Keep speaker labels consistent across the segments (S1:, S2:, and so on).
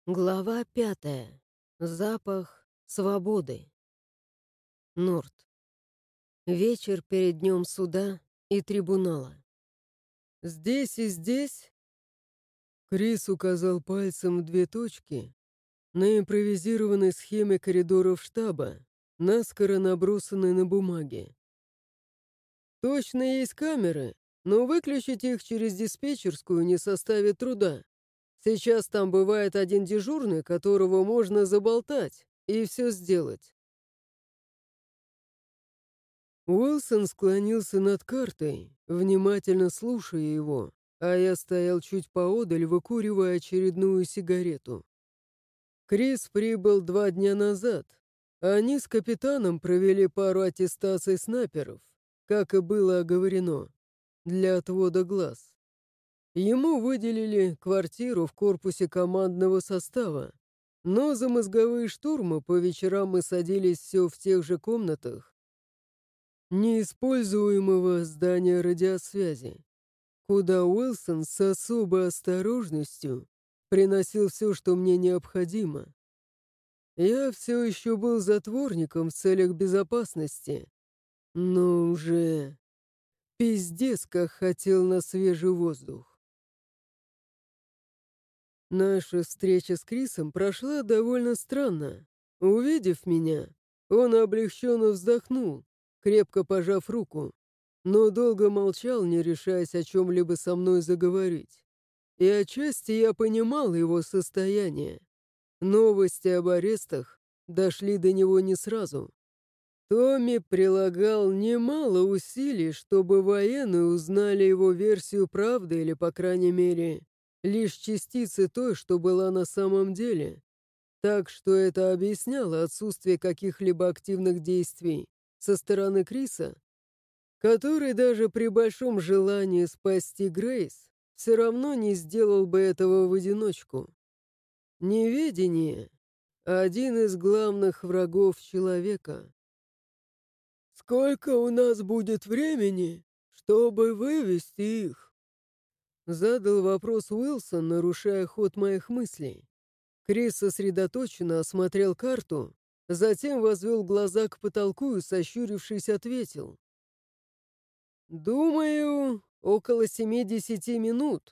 S1: Глава 5. Запах свободы. Норт. Вечер перед днем суда и трибунала.
S2: «Здесь и здесь?» Крис указал пальцем две точки на импровизированной схеме коридоров штаба, наскоро набросанной на бумаге. «Точно есть камеры, но выключить их через диспетчерскую не составит труда. Сейчас там бывает один дежурный, которого можно заболтать и все сделать». Уилсон склонился над картой, внимательно слушая его, а я стоял чуть поодаль, выкуривая очередную сигарету. Крис прибыл 2 дня назад. Они с капитаном провели пару аттестаций снайперов, как и было оговорено, для отвода глаз. Ему выделили квартиру в корпусе командного состава, но за мозговые штурмы по вечерам мы садились все в тех же комнатах неиспользуемого здания радиосвязи, куда Уилсон с особой осторожностью приносил все, что мне необходимо. Я все еще был затворником в целях безопасности, но уже пиздец как хотел на свежий воздух. Наша встреча с Крисом прошла довольно странно. Увидев меня, он облегченно вздохнул, крепко пожав руку, но долго молчал, не решаясь о чем-либо со мной заговорить. И отчасти я понимал его состояние. Новости об арестах дошли до него не сразу. Томми прилагал немало усилий, чтобы военные узнали его версию правды или, по крайней мере, лишь частицы той, что была на самом деле. Так что это объясняло отсутствие каких-либо активных действий со стороны Криса, который даже при большом желании спасти Грейс все равно не сделал бы этого в одиночку. Неведение — один из главных врагов человека. «Сколько у нас будет времени, чтобы вывести их?» Задал вопрос Уилсон, нарушая ход моих мыслей. Крис сосредоточенно осмотрел карту, затем возвел глаза к потолку и, сощурившись, ответил. «Думаю, около 70 минут.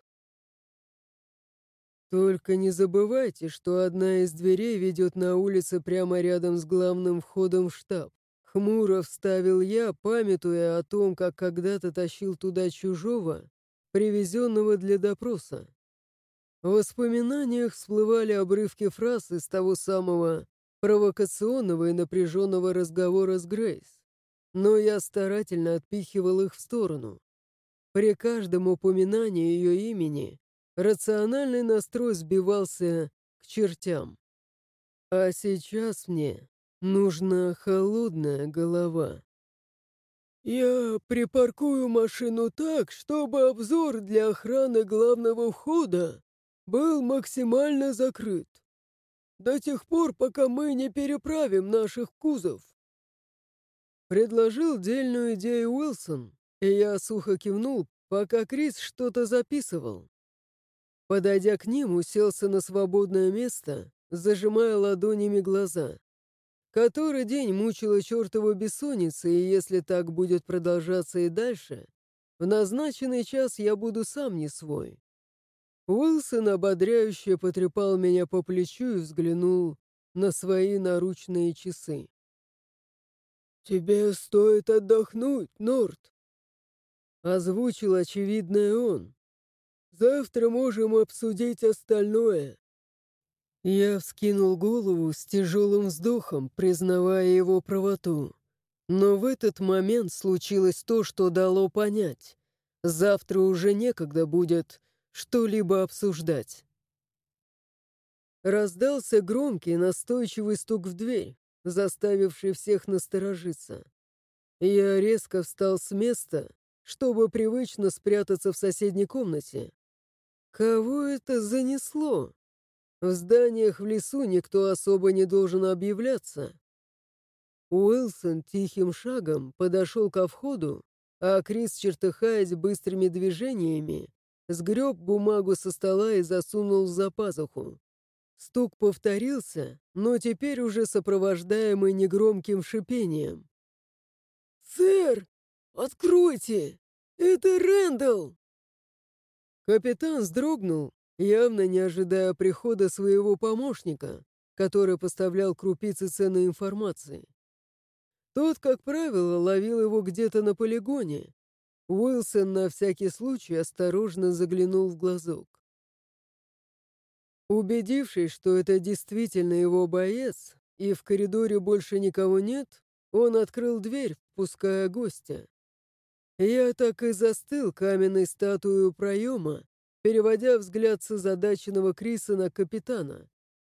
S2: Только не забывайте, что одна из дверей ведет на улице прямо рядом с главным входом в штаб». Хмуро вставил я, памятуя о том, как когда-то тащил туда чужого, привезенного для допроса. В воспоминаниях всплывали обрывки фраз из того самого провокационного и напряженного разговора с Грейс, но я старательно отпихивал их в сторону. При каждом упоминании ее имени рациональный настрой сбивался к чертям. А сейчас мне нужна холодная голова. «Я припаркую машину так, чтобы обзор для охраны главного входа был максимально закрыт. До тех пор, пока мы не переправим наших кузов». Предложил дельную идею Уилсон, и я сухо кивнул, пока Крис что-то записывал. Подойдя к ним, уселся на свободное место, зажимая ладонями глаза. Который день мучила чертова бессонница, и если так будет продолжаться и дальше, в назначенный час я буду сам не свой. Уилсон ободряюще потрепал меня по плечу и взглянул на свои наручные часы. «Тебе стоит отдохнуть, Норт», — озвучил очевидное он. «Завтра можем обсудить остальное». Я вскинул голову с тяжелым вздохом, признавая его правоту. Но в этот момент случилось то, что дало понять. Завтра уже некогда будет что-либо обсуждать. Раздался громкий, настойчивый стук в дверь, заставивший всех насторожиться. Я резко встал с места, чтобы привычно спрятаться в соседней комнате. Кого это занесло? В зданиях в лесу никто особо не должен объявляться. Уилсон тихим шагом подошел ко входу, а Крис, чертыхаясь быстрыми движениями, сгреб бумагу со стола и засунул за пазуху. Стук повторился, но теперь уже сопровождаемый негромким шипением. «Сэр, откройте! Это Рэндалл!» Капитан вздрогнул, явно не ожидая прихода своего помощника, который поставлял крупицы ценной информации. Тот, как правило, ловил его где-то на полигоне. Уилсон на всякий случай осторожно заглянул в глазок. Убедившись, что это действительно его боец, и в коридоре больше никого нет, он открыл дверь, впуская гостя. Я так и застыл каменной статуей у проема, переводя взгляд с озадаченного Криса на капитана.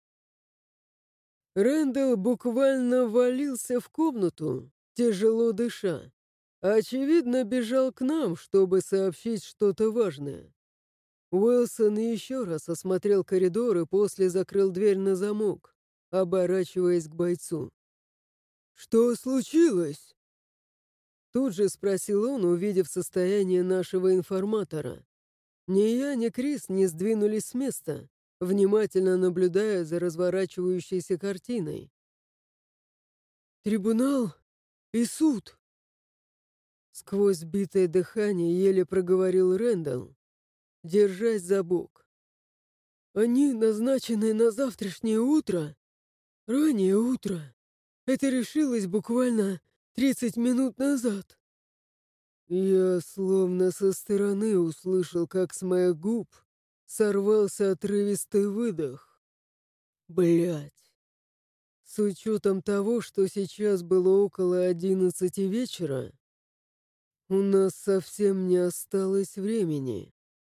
S2: Рэндалл буквально валился в комнату, тяжело дыша. Очевидно, бежал к нам, чтобы сообщить что-то важное. Уилсон еще раз осмотрел коридор и после закрыл дверь на замок, оборачиваясь к бойцу. «Что случилось?» Тут же спросил он, увидев состояние нашего информатора. Ни я, ни Крис не сдвинулись с места, внимательно наблюдая за разворачивающейся картиной. «Трибунал и суд!» Сквозь сбитое дыхание еле проговорил Рэндалл, держась за бок. «Они назначены на завтрашнее утро, раннее утро. Это решилось буквально 30 минут назад». Я словно со стороны услышал, как с моих губ сорвался отрывистый выдох. Блять. С учетом того, что сейчас было около 11 вечера, у нас совсем не осталось времени.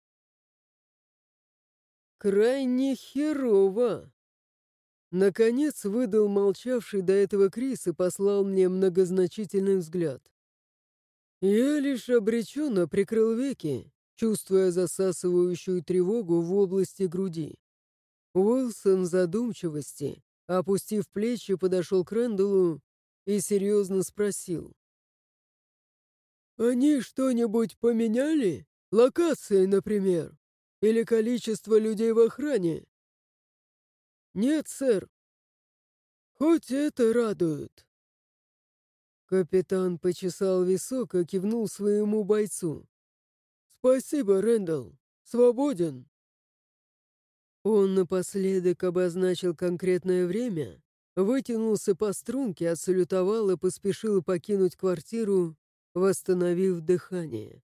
S2: Крайне херово. Наконец выдал молчавший до этого Крис и послал мне многозначительный взгляд. Я лишь обреченно прикрыл веки, чувствуя засасывающую тревогу в области груди. Уилсон в задумчивости, опустив плечи, подошел к Рэндаллу и серьезно спросил. «Они что-нибудь поменяли? Локации, например? Или количество людей в охране?» «Нет, сэр». «Хоть это радует». Капитан почесал висок и кивнул своему бойцу. «Спасибо, Рэндалл. Свободен». Он напоследок обозначил конкретное время, вытянулся по струнке, отсалютовал и поспешил покинуть квартиру, восстановив дыхание.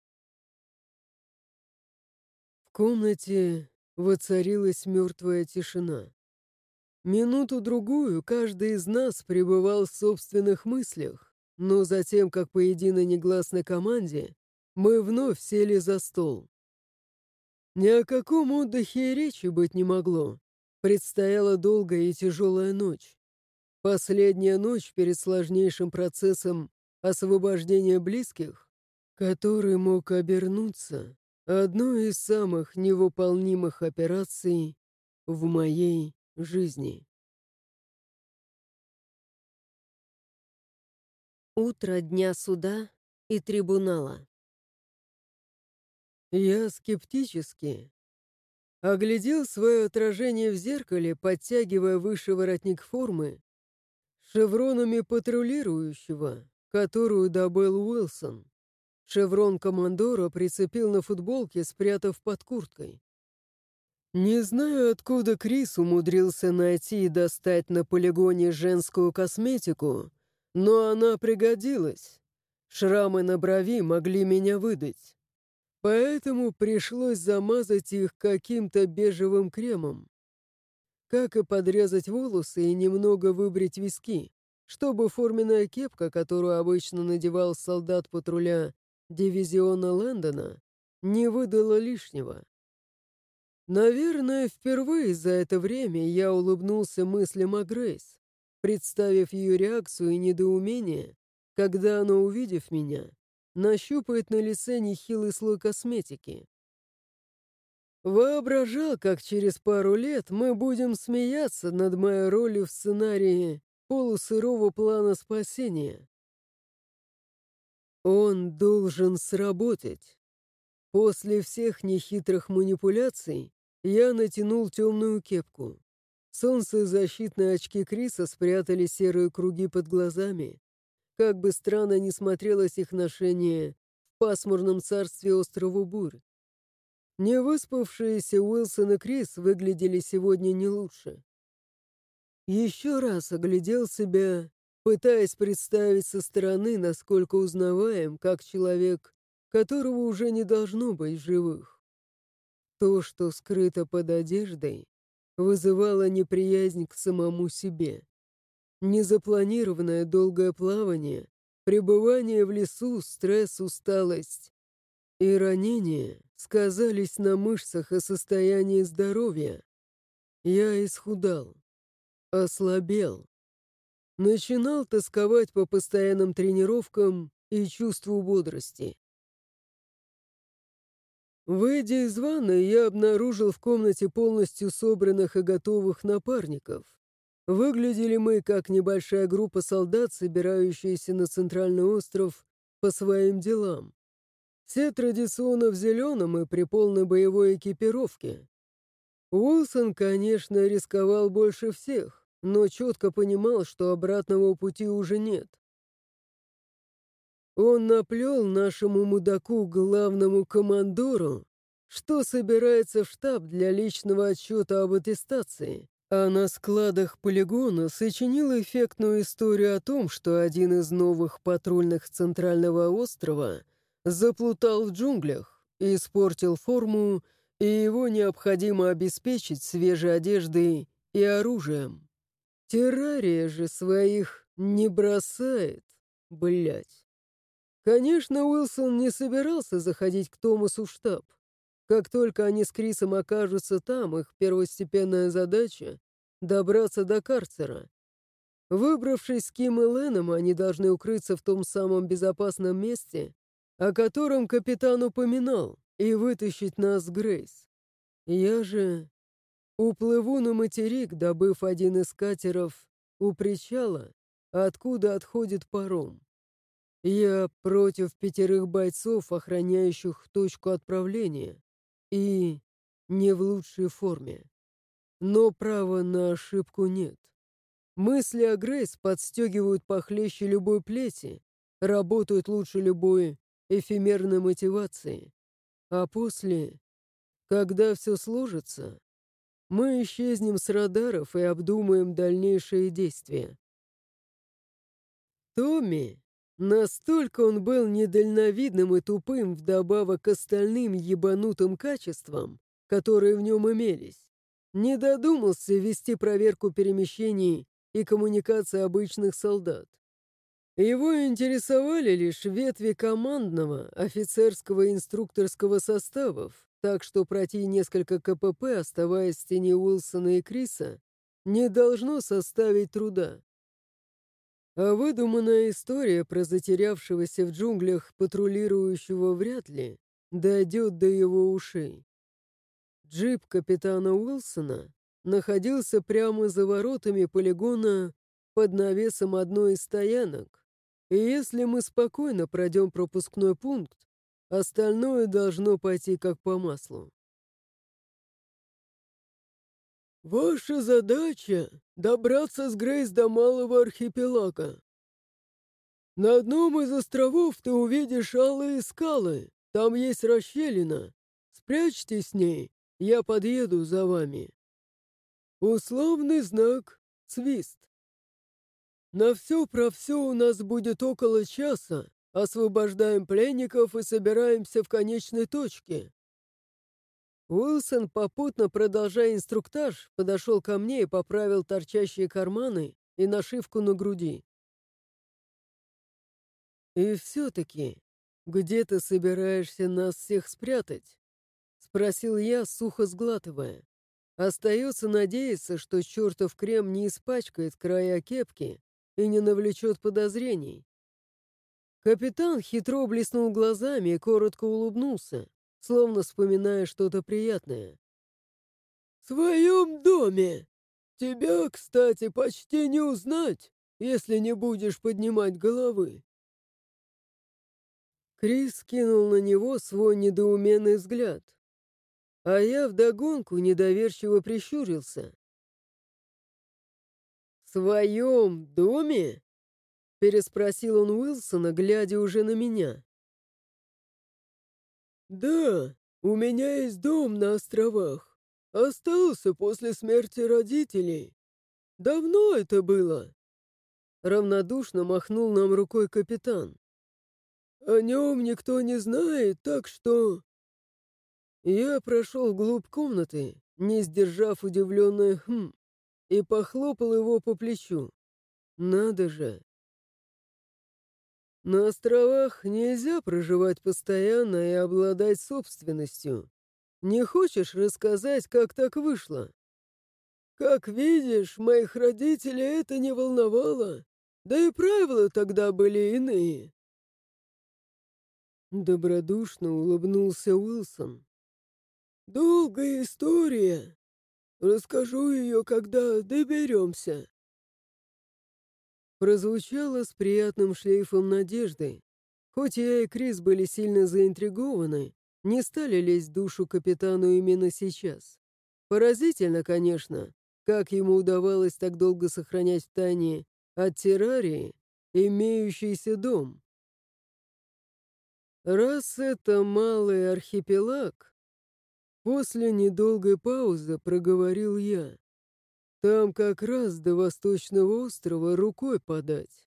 S2: В комнате воцарилась мертвая тишина. Минуту-другую каждый из нас пребывал в собственных мыслях, но затем, как по единой негласной команде, мы вновь сели за стол. Ни о каком отдыхе и речи быть не могло. Предстояла долгая и тяжелая ночь. Последняя ночь перед сложнейшим процессом освобождения близких, который мог обернуться одной из самых невыполнимых операций в моей жизни.
S1: Утро дня суда и трибунала.
S2: Я скептически оглядел свое отражение в зеркале, подтягивая выше воротник формы шевронами патрулирующего, которую добыл Уилсон. Шеврон командора прицепил на футболке, спрятав под курткой. Не знаю, откуда Крис умудрился найти и достать на полигоне женскую косметику, но она пригодилась. Шрамы на брови могли меня выдать. Поэтому пришлось замазать их каким-то бежевым кремом. Как и подрезать волосы и немного выбрить виски, чтобы форменная кепка, которую обычно надевал солдат патруля дивизиона Лэндона, не выдала лишнего. Наверное, впервые за это время я улыбнулся мыслям о Грейс, представив ее реакцию и недоумение, когда она, увидев меня, нащупает на лице нехилый слой косметики. Воображал, как через пару лет мы будем смеяться над моей ролью в сценарии полусырого плана спасения. Он должен сработать. После всех нехитрых манипуляций я натянул темную кепку. Солнцезащитные очки Криса спрятали серые круги под глазами. Как бы странно ни смотрелось их ношение в пасмурном царстве острова Бурь. Невыспавшиеся Уилсон и Крис выглядели сегодня не лучше. Еще раз оглядел себя, пытаясь представить со стороны, насколько узнаваем, как человек, которого уже не должно быть в живых. То, что скрыто под одеждой, вызывало неприязнь к самому себе. Незапланированное долгое плавание, пребывание в лесу, стресс, усталость и ранения сказались на мышцах и состоянии здоровья. Я исхудал, ослабел, начинал тосковать по постоянным тренировкам и чувству бодрости. Выйдя из ванны, я обнаружил в комнате полностью собранных и готовых напарников. Выглядели мы как небольшая группа солдат, собирающаяся на центральный остров по своим делам. Все традиционно в зеленом и при полной боевой экипировке. Уилсон, конечно, рисковал больше всех, но четко понимал, что обратного пути уже нет. Он наплел нашему мудаку, главному командору, что собирается в штаб для личного отчета об аттестации, а на складах полигона сочинил эффектную историю о том, что один из новых патрульных Центрального острова заплутал в джунглях, испортил форму, и его необходимо обеспечить свежей одеждой и оружием. Террария же своих не бросает, блять. Конечно, Уилсон не собирался заходить к Томасу в штаб. Как только они с Крисом окажутся там, их первостепенная задача — добраться до карцера. Выбравшись с Ким и Леном, они должны укрыться в том самом безопасном месте, о котором капитан упоминал, и вытащить нас с Грейс. Я же уплыву на материк, добыв один из катеров у причала, откуда отходит паром. Я против 5 бойцов, охраняющих точку отправления, и не в лучшей форме. Но права на ошибку нет. Мысли о Грейс подстегивают похлеще любой плети, работают лучше любой эфемерной мотивации. А после, когда все сложится, мы исчезнем с радаров и обдумаем дальнейшие действия. Томми, настолько он был недальновидным и тупым вдобавок к остальным ебанутым качествам, которые в нем имелись, не додумался вести проверку перемещений и коммуникации обычных солдат. Его интересовали лишь ветви командного, офицерского и инструкторского составов, так что пройти несколько КПП, оставаясь в тени Уилсона и Криса, не должно составить труда. А выдуманная история про затерявшегося в джунглях патрулирующего вряд ли дойдет до его ушей. Джип капитана Уилсона находился прямо за воротами полигона под навесом одной из стоянок, и если мы спокойно пройдем пропускной пункт, остальное должно пойти как по маслу. «Ваша задача — добраться с Грейс до Малого архипелага. На одном из островов ты увидишь алые скалы, там есть расщелина. Спрячьтесь с ней, я подъеду за вами. Условный знак — свист. На все про все у нас будет около часа. Освобождаем пленников и собираемся в конечной точке». Уилсон, попутно продолжая инструктаж, подошел ко мне и поправил торчащие карманы и нашивку на груди. «И все-таки, где ты собираешься нас всех спрятать?» — спросил я, сухо сглатывая. Остается надеяться, что чертов крем не испачкает края кепки и не навлечет подозрений. Капитан хитро блеснул глазами и коротко улыбнулся, словно вспоминая что-то приятное. «В своем доме! Тебя, кстати, почти не узнать, если не будешь поднимать головы». Крис кинул на него свой недоуменный взгляд, а я вдогонку недоверчиво прищурился. «В своем доме?» — переспросил он Уилсона, глядя уже на меня. «Да, у меня есть дом на островах. Остался после смерти родителей. Давно это было?» Равнодушно махнул нам рукой капитан. «О нем никто не знает, так что...» Я прошел вглубь комнаты, не сдержав удивленное «хм», и похлопал его по плечу. «Надо же!» На островах нельзя проживать постоянно и обладать собственностью. Не хочешь рассказать, как так вышло? Как видишь, моих родителей это не волновало, да и правила тогда были иные. Добродушно улыбнулся Уилсон. Долгая история. Расскажу ее, когда доберемся. Прозвучало с приятным шлейфом надежды. Хоть я и Крис были сильно заинтригованы, не стали лезть в душу капитану именно сейчас. Поразительно, конечно, как ему удавалось так долго сохранять в тайне от террарии имеющийся дом. Раз это малый архипелаг, после недолгой паузы проговорил я. Там как раз до Восточного острова рукой подать.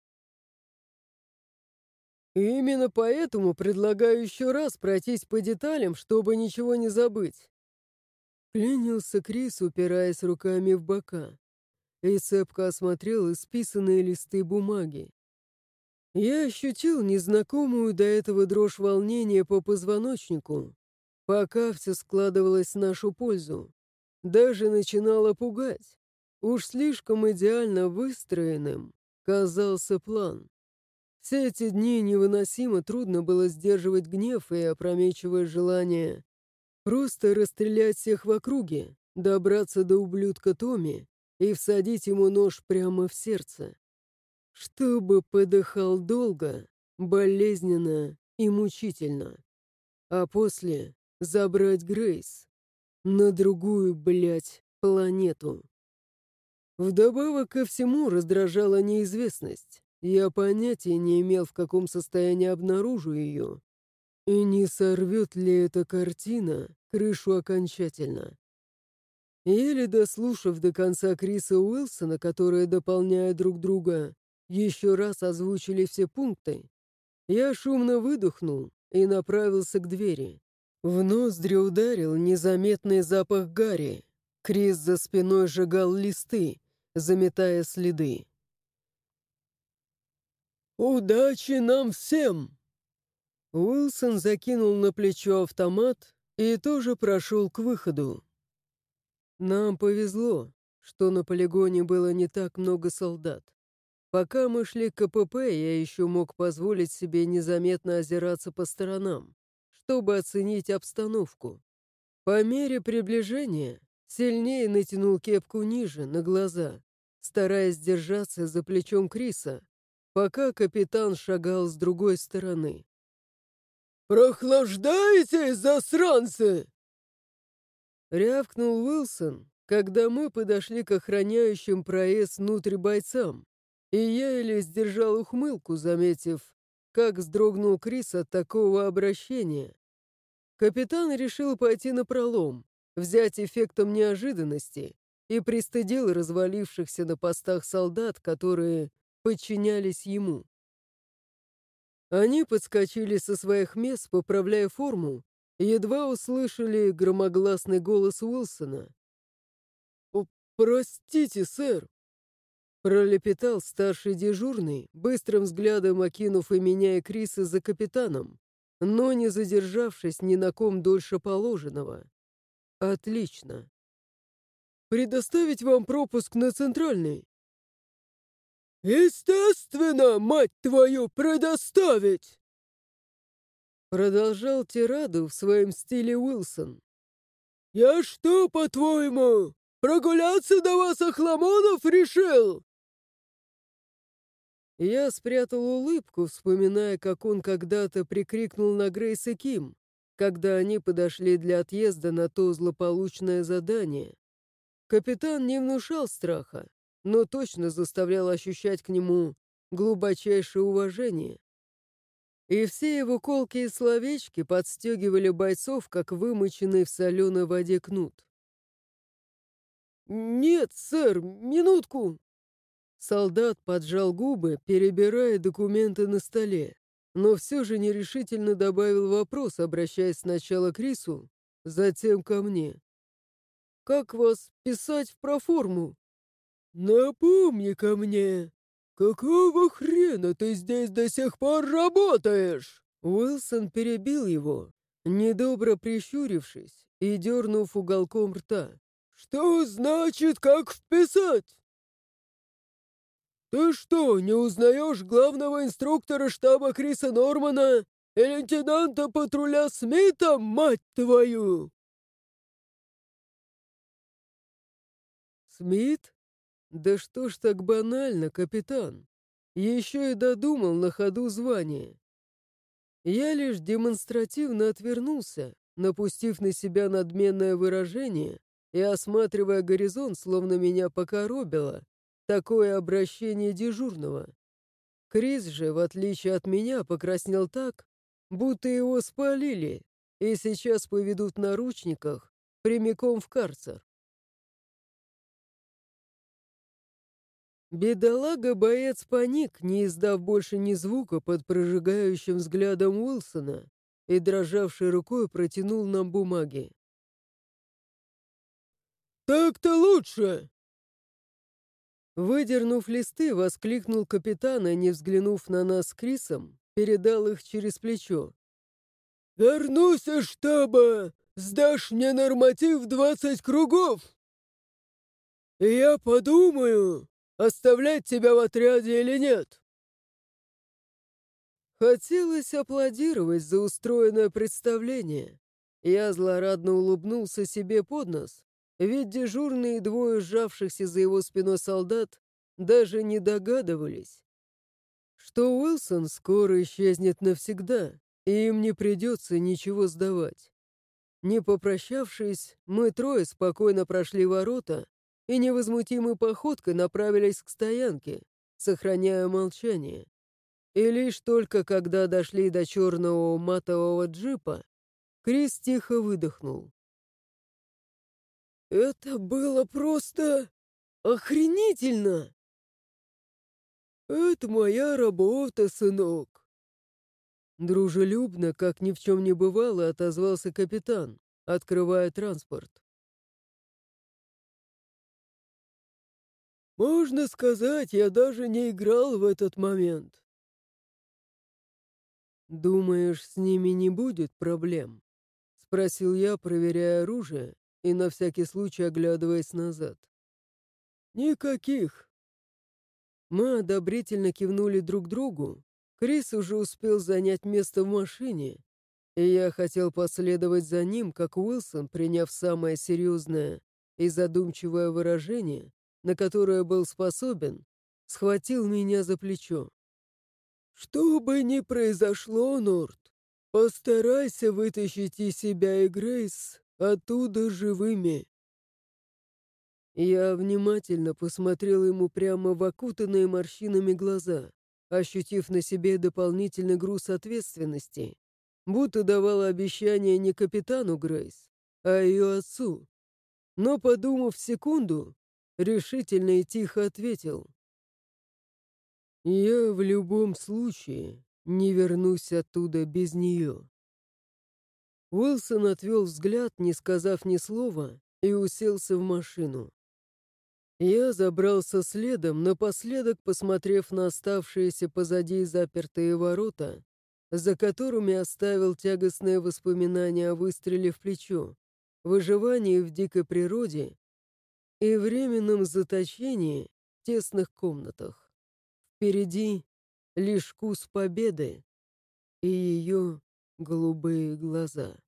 S2: И именно поэтому предлагаю еще раз пройтись по деталям, чтобы ничего не забыть. Клянился Крис, упираясь руками в бока, и цепко осмотрел исписанные листы бумаги. Я ощутил незнакомую до этого дрожь волнения по позвоночнику, пока все складывалось в нашу пользу. Даже начинало пугать. Уж слишком идеально выстроенным казался план. Все эти дни невыносимо трудно было сдерживать гнев и опрометчивое желание просто расстрелять всех в округе, добраться до ублюдка Томми и всадить ему нож прямо в сердце. Чтобы подыхал долго, болезненно и мучительно. А после забрать Грейс на другую, блядь, планету. Вдобавок ко всему раздражала неизвестность. Я понятия не имел, в каком состоянии обнаружу ее. И не сорвет ли эта картина крышу окончательно. Еле дослушав до конца Криса Уилсона, которые, дополняя друг друга, еще раз озвучили все пункты, я шумно выдохнул и направился к двери. В ноздри ударил незаметный запах гари. Крис за спиной сжигал листы, заметая следы. «Удачи нам всем!» Уилсон закинул на плечо автомат и тоже прошел к выходу. Нам повезло, что на полигоне было не так много солдат. Пока мы шли к КПП, я еще мог позволить себе незаметно озираться по сторонам, чтобы оценить обстановку. По мере приближения сильнее натянул кепку ниже, на глаза, стараясь держаться за плечом Криса, пока капитан шагал с другой стороны. «Прохлаждаетесь, засранцы!» Рявкнул Уилсон, когда мы подошли к охраняющим проезд внутрь бойцам, и я еле сдержал ухмылку, заметив, как вздрогнул Крис от такого обращения. Капитан решил пойти напролом, взять эффектом неожиданности и пристыдил развалившихся на постах солдат, которые подчинялись ему. Они подскочили со своих мест, поправляя форму, и едва услышали громогласный голос Уилсона. «Простите, сэр!» Пролепетал старший дежурный, быстрым взглядом окинув и меня, и Криса за капитаном, но не задержавшись ни на ком дольше положенного. «Отлично. Предоставить вам пропуск на центральный?» «Естественно, мать твою, предоставить!» Продолжал тираду в своем стиле Уилсон. «Я что, по-твоему, прогуляться до вас, охламонов, решил?» Я спрятал улыбку, вспоминая, как он когда-то прикрикнул на Грейс и Ким, когда они подошли для отъезда на то злополучное задание. Капитан не внушал страха, но точно заставлял ощущать к нему глубочайшее уважение. И все его колкие словечки подстегивали бойцов, как вымоченный в соленой воде кнут. «Нет, сэр, минутку!» Солдат поджал губы, перебирая документы на столе, но все же нерешительно добавил вопрос, обращаясь сначала к Рису, затем ко мне. «Как вас писать в проформу?» «Напомни-ка мне, какого хрена ты здесь до сих пор работаешь?» Уилсон перебил его, недобро прищурившись и дернув уголком рта. «Что значит, как вписать? Ты что, не узнаешь главного инструктора штаба Криса Нормана и лейтенанта патруля Смита, мать твою?» «Смит? Да что ж так банально, капитан? Еще и додумал на ходу звание». Я лишь демонстративно отвернулся, напустив на себя надменное выражение и осматривая горизонт, словно меня покоробило такое обращение дежурного. Крис же, в отличие от меня, покраснел так, будто его спалили, и сейчас поведут в наручниках прямиком в карцер. Бедолага-боец паник, не издав больше ни звука под прожигающим взглядом Уилсона, и дрожавшей рукой протянул нам бумаги. «Так-то лучше!» Выдернув листы, воскликнул капитан, и, не взглянув на нас с Крисом, передал их через плечо. «Вернусь из штаба! Сдашь мне норматив 20 кругов! И я подумаю, оставлять тебя в отряде или нет!» Хотелось аплодировать за устроенное представление. Я злорадно улыбнулся себе под нос, ведь дежурные двое сжавшихся за его спиной солдат даже не догадывались, что Уилсон скоро исчезнет навсегда, и им не придется ничего сдавать. Не попрощавшись, мы трое спокойно прошли ворота и невозмутимой походкой направились к стоянке, сохраняя молчание. И лишь только когда дошли до черного матового джипа, Крис тихо выдохнул. «Это было просто охренительно!» «Это моя работа, сынок!» Дружелюбно, как ни в чем не бывало, отозвался капитан, открывая транспорт. «Можно сказать, я даже не играл в этот момент». «Думаешь, с ними не будет проблем?» — спросил я, проверяя оружие и на всякий случай оглядываясь назад. «Никаких». Мы одобрительно кивнули друг другу. Крис уже успел занять место в машине, и я хотел последовать за ним, как Уилсон, приняв самое серьезное и задумчивое выражение, на которое был способен, схватил меня за плечо. «Что бы ни произошло, Норт, постарайся вытащить и себя, и Грейс оттуда живыми». Я внимательно посмотрел ему прямо в окутанные морщинами глаза, ощутив на себе дополнительный груз ответственности, будто давал обещание не капитану Грейс, а ее отцу. Но, подумав секунду, решительно и тихо ответил: «Я в любом случае не вернусь оттуда без нее». Уилсон отвел взгляд, не сказав ни слова, и уселся в машину. Я забрался следом, напоследок посмотрев на оставшиеся позади запертые ворота, за которыми оставил тягостные воспоминания о выстреле в плечо, выживании в дикой природе и временном заточении в тесных комнатах. Впереди лишь вкус победы и ее голубые глаза.